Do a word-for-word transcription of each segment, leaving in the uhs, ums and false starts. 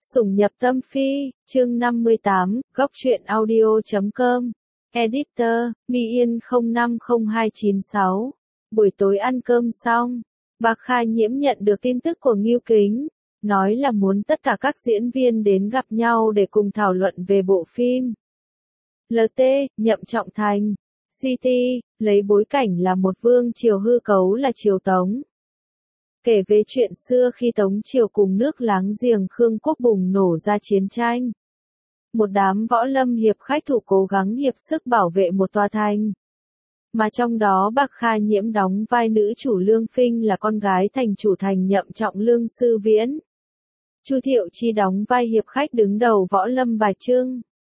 Sủng nhập tâm phi, chương năm mươi tám, góc truyện audio chấm com. Editor, My Yên không năm không hai chín sáu. Buổi tối ăn cơm xong, Bạc Kha Nhiễm nhận được tin tức của Ngưu Kính, nói là muốn tất cả các diễn viên đến gặp nhau để cùng thảo luận về bộ phim. lờ tê, Nhậm Trọng Thành, xê tê, lấy bối cảnh là một vương triều hư cấu là triều Tống. Kể về chuyện xưa khi Tống triều cùng nước láng giềng Khương quốc bùng nổ ra chiến tranh. Một đám võ lâm hiệp khách thủ cố gắng hiệp sức bảo vệ một tòa thành. Mà trong đó Bạc Kha Nhiễm đóng vai nữ chủ Lương Phinh là con gái thành chủ thành Nhậm Trọng Lương Sư Viễn. Chu Thiệu Chi đóng vai hiệp khách đứng đầu võ lâm Bà Trưng.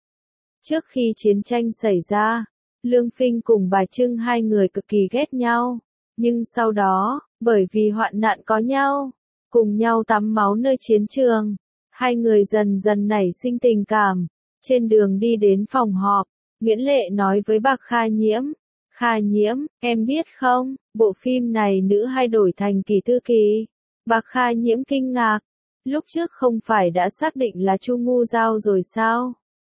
Trước khi chiến tranh xảy ra, Lương Phinh cùng Bà Trưng hai người cực kỳ ghét nhau. Nhưng sau đó, bởi vì hoạn nạn có nhau, cùng nhau tắm máu nơi chiến trường, hai người dần dần nảy sinh tình cảm. Trên đường đi đến phòng họp, Nguyễn Lệ nói với Bạc Kha Nhiễm, Kha Nhiễm, em biết không, bộ phim này nữ hay đổi thành Kỳ Thư Kỳ. Bạc Kha Nhiễm kinh ngạc, lúc trước không phải đã xác định là Chu Ngu Giao rồi sao?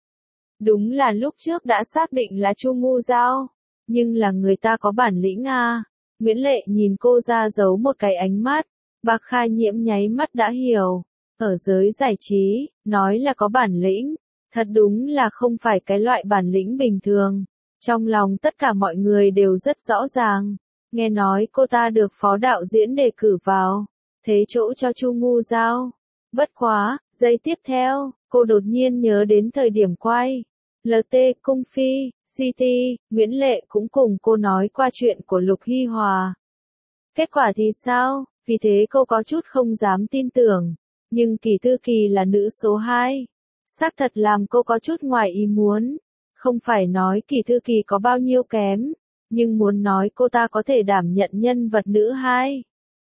Đúng là lúc trước đã xác định là Chu Ngu Giao, nhưng là người ta có bản lĩnh à. Nguyễn Lệ nhìn cô ra giấu một cái ánh mắt, Bạc Kha Nhiễm nháy mắt đã hiểu, ở giới giải trí, nói là có bản lĩnh, thật đúng là không phải cái loại bản lĩnh bình thường. Trong lòng tất cả mọi người đều rất rõ ràng, nghe nói cô ta được phó đạo diễn đề cử vào, thế chỗ cho Chu Ngu Giao. Bất quá, giây tiếp theo, cô đột nhiên nhớ đến thời điểm quay lờ tê Cung Phi. xê tê, Nguyễn Lệ cũng cùng cô nói qua chuyện của Lục Hy Hòa. Kết quả thì sao? Vì thế cô có chút không dám tin tưởng. Nhưng Kỳ Thư Kỳ là nữ số hai. Xác thật làm cô có chút ngoài ý muốn. Không phải nói Kỳ Thư Kỳ có bao nhiêu kém, nhưng muốn nói cô ta có thể đảm nhận nhân vật nữ hai.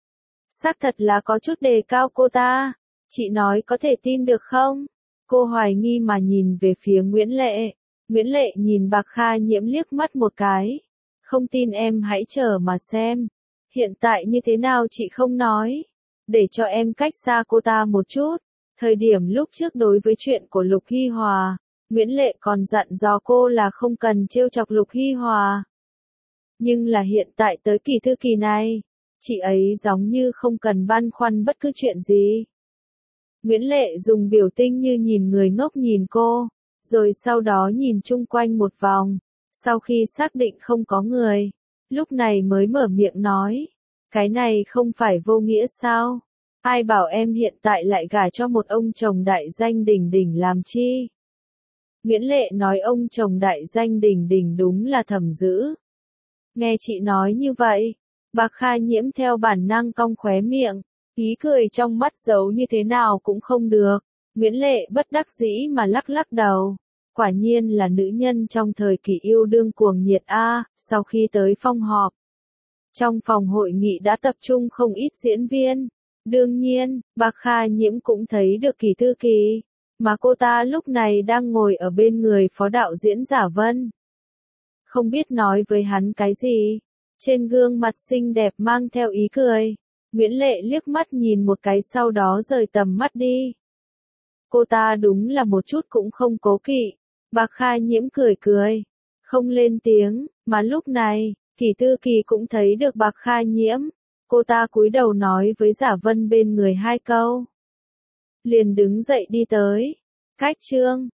Xác thật là có chút đề cao cô ta. Chị nói có thể tin được không? Cô hoài nghi mà nhìn về phía Nguyễn Lệ. Nguyễn Lệ nhìn Bạc Kha Nhiễm liếc mắt một cái. Không tin em hãy chờ mà xem. Hiện tại như thế nào chị không nói. Để cho em cách xa cô ta một chút. Thời điểm lúc trước đối với chuyện của Lục Hy Hòa, Nguyễn Lệ còn dặn dò cô là không cần trêu chọc Lục Hy Hòa. Nhưng là hiện tại tới Kỳ Thư Kỳ này, chị ấy giống như không cần băn khoăn bất cứ chuyện gì. Nguyễn Lệ dùng biểu tình như nhìn người ngốc nhìn cô. Rồi sau đó nhìn chung quanh một vòng, sau khi xác định không có người, lúc này mới mở miệng nói, cái này không phải vô nghĩa sao? Ai bảo em hiện tại lại gả cho một ông chồng đại danh đỉnh đỉnh làm chi? Nguyễn Lệ nói ông chồng đại danh đỉnh đỉnh đúng là Thẩm Dữ. Nghe chị nói như vậy, Bạc Kha Nhiễm theo bản năng cong khóe miệng, ý cười trong mắt giấu như thế nào cũng không được. Nguyễn Lệ bất đắc dĩ mà lắc lắc đầu. Quả nhiên là nữ nhân trong thời kỳ yêu đương cuồng nhiệt a. Sau khi tới phòng họp, trong phòng hội nghị đã tập trung không ít diễn viên. Đương nhiên, Bạc Kha Nhiễm cũng thấy được Kỳ Thư Kỳ, mà cô ta lúc này đang ngồi ở bên người phó đạo diễn Giả Vân. Không biết nói với hắn cái gì, trên gương mặt xinh đẹp mang theo ý cười. Nguyễn Lệ liếc mắt nhìn một cái sau đó rời tầm mắt đi. Cô ta đúng là một chút cũng không cố kỵ. Bạc Kha Nhiễm cười cười, không lên tiếng, mà lúc này, Kỳ Thư Kỳ cũng thấy được Bạc Kha Nhiễm. Cô ta cúi đầu nói với Giả Vân bên người hai câu. Liền đứng dậy đi tới. Cách chương